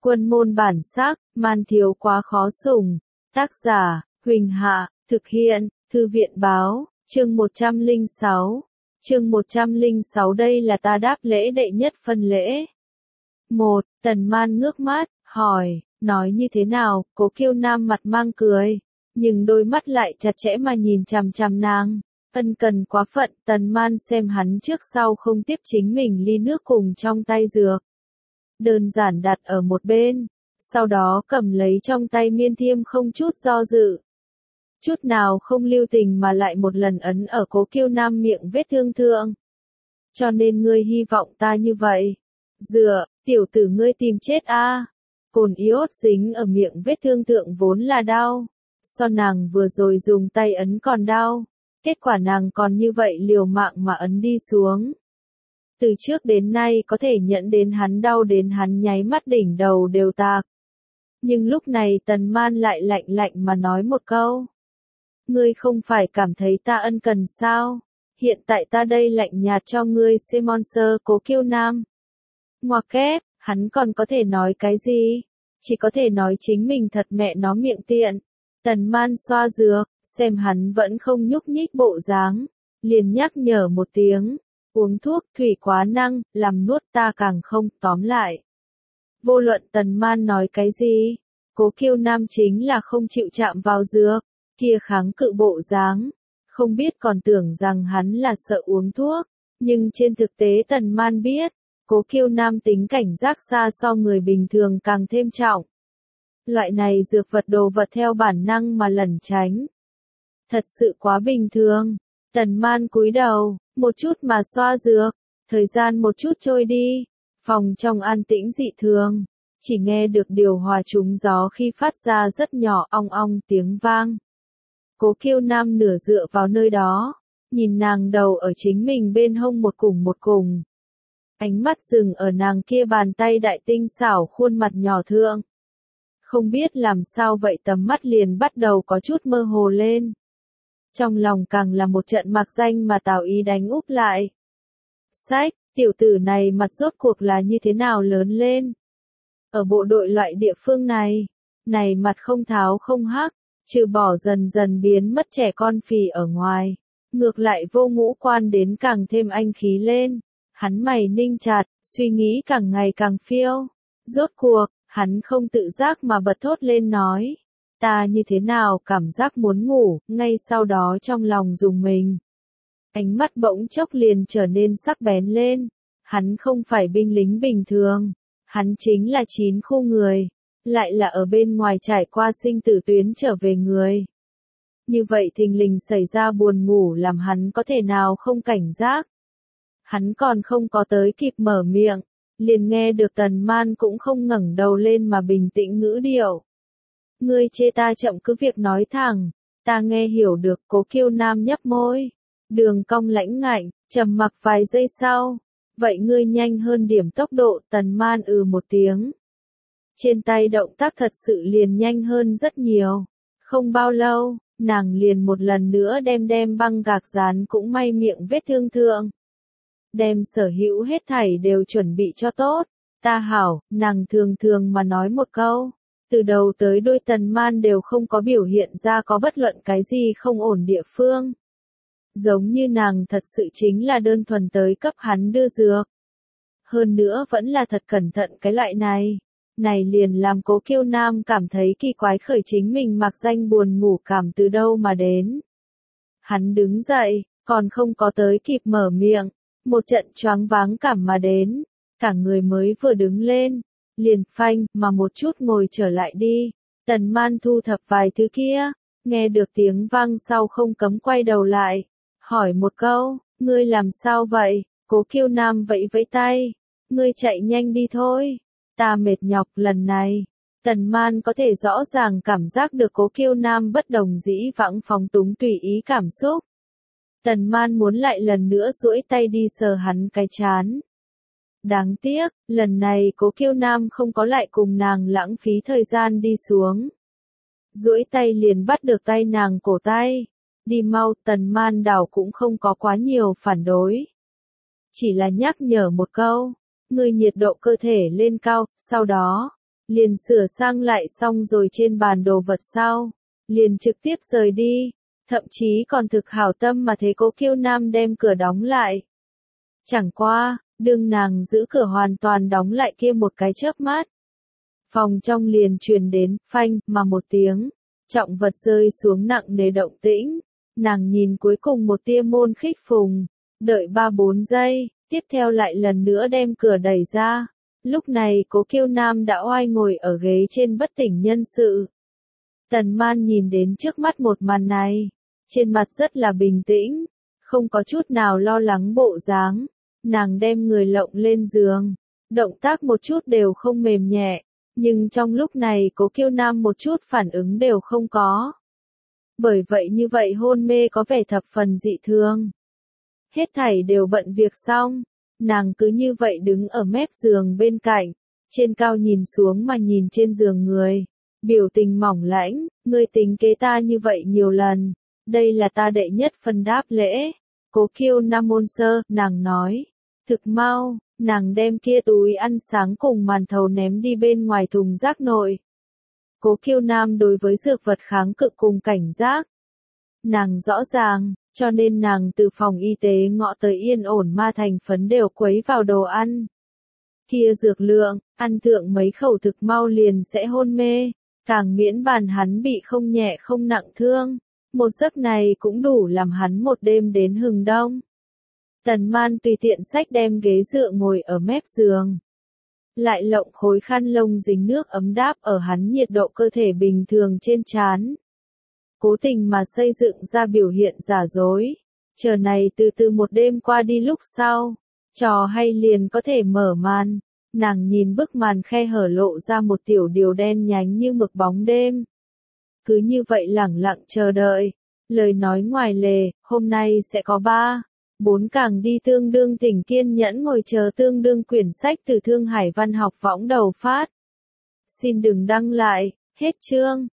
Quân môn bản sắc, man thiếu quá khó sủng. Tác giả, Huỳnh Hạ, thực hiện, Thư viện báo, chương 106. Chương 106 đây là ta đáp lễ đệ nhất phân lễ. 1. Tần Man ngước mắt, hỏi, nói như thế nào, Cố Kiêu Nam mặt mang cười, nhưng đôi mắt lại chặt chẽ mà nhìn chằm chằm nàng. Ân cần quá phận, Tần Man xem hắn trước sau không tiếp chính mình ly nước cùng trong tay dược. Đơn giản đặt ở một bên, sau đó cầm lấy trong tay miên thiêm không chút do dự. Chút nào không lưu tình mà lại một lần ấn ở Cố Kiêu Nam miệng vết thương thượng. Cho nên ngươi hy vọng ta như vậy. Dựa, tiểu tử ngươi tìm chết a. Cồn iốt dính ở miệng vết thương thượng vốn là đau. So nàng vừa rồi dùng tay ấn còn đau. Kết quả nàng còn như vậy liều mạng mà ấn đi xuống. Từ trước đến nay có thể nhận đến hắn đau đến hắn nháy mắt đỉnh đầu đều tạc. Nhưng lúc này Tần Man lại lạnh lạnh mà nói một câu. Ngươi không phải cảm thấy ta ân cần sao? Hiện tại ta đây lạnh nhạt cho ngươi sponsor Cố Kiêu Nam. Ngoặc kép, hắn còn có thể nói cái gì? Chỉ có thể nói chính mình thật mẹ nó miệng tiện. Tần Man xoa dược, xem hắn vẫn không nhúc nhích bộ dáng, liền nhắc nhở một tiếng. Uống thuốc thủy quá năng, làm nuốt ta càng không, tóm lại. Vô luận Tần Man nói cái gì, Cố Kiêu Nam chính là không chịu chạm vào dược, kia kháng cự bộ dáng, không biết còn tưởng rằng hắn là sợ uống thuốc, nhưng trên thực tế Tần Man biết, Cố Kiêu Nam tính cảnh giác xa so người bình thường càng thêm trọng. Loại này dược vật đồ vật theo bản năng mà lẩn tránh. Thật sự quá bình thường. Tần Man cúi đầu, một chút mà xoa dược, thời gian một chút trôi đi, phòng trong an tĩnh dị thường, chỉ nghe được điều hòa trúng gió khi phát ra rất nhỏ ong ong tiếng vang. Cố Kiêu Nam nửa dựa vào nơi đó, nhìn nàng đầu ở chính mình bên hông một cùng. Ánh mắt dừng ở nàng kia bàn tay đại tinh xảo khuôn mặt nhỏ thượng. Không biết làm sao vậy tầm mắt liền bắt đầu có chút mơ hồ lên. Trong lòng càng là một trận mạc danh mà Tào Ý đánh úp lại. Sách, tiểu tử này mặt rốt cuộc là như thế nào lớn lên? Ở bộ đội loại địa phương này mặt không tháo không hắc, trừ bỏ dần dần biến mất trẻ con phì ở ngoài, ngược lại vô ngũ quan đến càng thêm anh khí lên. Hắn mày ninh chặt, suy nghĩ càng ngày càng phiêu. Rốt cuộc, hắn không tự giác mà bật thốt lên nói. Ta như thế nào cảm giác muốn ngủ, ngay sau đó trong lòng rùng mình. Ánh mắt bỗng chốc liền trở nên sắc bén lên. Hắn không phải binh lính bình thường. Hắn chính là 9 khu người. Lại là ở bên ngoài trải qua sinh tử tuyến trở về người. Như vậy thình lình xảy ra buồn ngủ làm hắn có thể nào không cảnh giác. Hắn còn không có tới kịp mở miệng. Liền nghe được Tần Man cũng không ngẩng đầu lên mà bình tĩnh ngữ điệu. Ngươi chê ta chậm cứ việc nói thẳng, ta nghe hiểu được. Cố Kiêu Nam nhấp môi, đường cong lãnh ngạnh, trầm mặc vài giây sau, vậy ngươi nhanh hơn điểm tốc độ. Tần Man một tiếng. Trên tay động tác thật sự liền nhanh hơn rất nhiều, không bao lâu, nàng liền một lần nữa đem băng gạc dán cũng may miệng vết thương thượng. Đem sở hữu hết thảy đều chuẩn bị cho tốt. Ta hảo, nàng thường mà nói một câu. Từ đầu tới đuôi Tần Man đều không có biểu hiện ra có bất luận cái gì không ổn địa phương. Giống như nàng thật sự chính là đơn thuần tới cấp hắn đưa dược. Hơn nữa vẫn là thật cẩn thận cái loại này. Này liền làm Cố Kiêu Nam cảm thấy kỳ quái khởi chính mình mặc danh buồn ngủ cảm từ đâu mà đến. Hắn đứng dậy, còn không có tới kịp mở miệng. Một trận choáng váng cảm mà đến. Cả người mới vừa đứng lên. Liền phanh mà một chút ngồi trở lại đi. Tần Man thu thập vài thứ kia, nghe được tiếng vang sau không cấm quay đầu lại, hỏi một câu, ngươi làm sao vậy? Cố Kiêu Nam vẫy vẫy tay, ngươi chạy nhanh đi thôi, ta mệt nhọc lần này. Tần Man có thể rõ ràng cảm giác được Cố Kiêu Nam bất đồng dĩ vãng phóng túng tùy ý cảm xúc. Tần Man muốn lại lần nữa duỗi tay đi sờ hắn cái trán. Đáng tiếc, lần này Cố Kiêu Nam không có lại cùng nàng lãng phí thời gian đi xuống. Duỗi tay liền bắt được tay nàng cổ tay. Đi mau. Tần Man đảo cũng không có quá nhiều phản đối. Chỉ là nhắc nhở một câu, ngươi nhiệt độ cơ thể lên cao, sau đó, liền sửa sang lại xong rồi trên bàn đồ vật sau, liền trực tiếp rời đi, thậm chí còn thực hảo tâm mà thế Cố Kiêu Nam đem cửa đóng lại. Chẳng qua, đương nàng giữ cửa hoàn toàn đóng lại kia một cái chớp mắt. Phòng trong liền truyền đến, phanh, mà một tiếng, trọng vật rơi xuống nặng nề động tĩnh, nàng nhìn cuối cùng một tia môn khích phùng, đợi 3-4 giây, tiếp theo lại lần nữa đem cửa đẩy ra. Lúc này Cố Kiêu Nam đã oai ngồi ở ghế trên bất tỉnh nhân sự. Tần Man nhìn đến trước mắt một màn này, trên mặt rất là bình tĩnh, không có chút nào lo lắng bộ dáng, nàng đem người lộng lên giường, động tác một chút đều không mềm nhẹ, nhưng trong lúc này Cố Kiêu Nam một chút phản ứng đều không có. Bởi vậy như vậy hôn mê có vẻ thập phần dị thường. Hết thảy đều bận việc xong, nàng cứ như vậy đứng ở mép giường bên cạnh, trên cao nhìn xuống mà nhìn trên giường người, biểu tình mỏng lãnh, ngươi tính kế ta như vậy nhiều lần, đây là ta đệ nhất phần đáp lễ. Cố Kiêu Nam môn sơ, nàng nói, thực mau, nàng đem kia túi ăn sáng cùng màn thầu ném đi bên ngoài thùng rác nội. Cố Kiêu Nam đối với dược vật kháng cự cùng cảnh giác. Nàng rõ ràng, cho nên nàng từ phòng y tế ngõ tới yên ổn ma thành phấn đều quấy vào đồ ăn. Kia dược lượng, ăn thượng mấy khẩu thực mau liền sẽ hôn mê, càng miễn bàn hắn bị không nhẹ không nặng thương. Một giấc này cũng đủ làm hắn một đêm đến hừng đông. Tần Man tùy tiện xách đem ghế dựa ngồi ở mép giường. Lại lộng khối khăn lông dính nước ấm đáp ở hắn nhiệt độ cơ thể bình thường trên trán. Cố tình mà xây dựng ra biểu hiện giả dối. Chờ này từ từ một đêm qua đi lúc sau. Trò hay liền có thể mở màn. Nàng nhìn bức màn khe hở lộ ra một tiểu điều đen nhánh như mực bóng đêm. Cứ như vậy lẳng lặng chờ đợi. Lời nói ngoài lề, hôm nay sẽ có 3-4 càng đi tương đương tỉnh kiên nhẫn ngồi chờ tương đương quyển sách từ Thương Hải Văn học võng đầu phát. Xin đừng đăng lại, hết chương.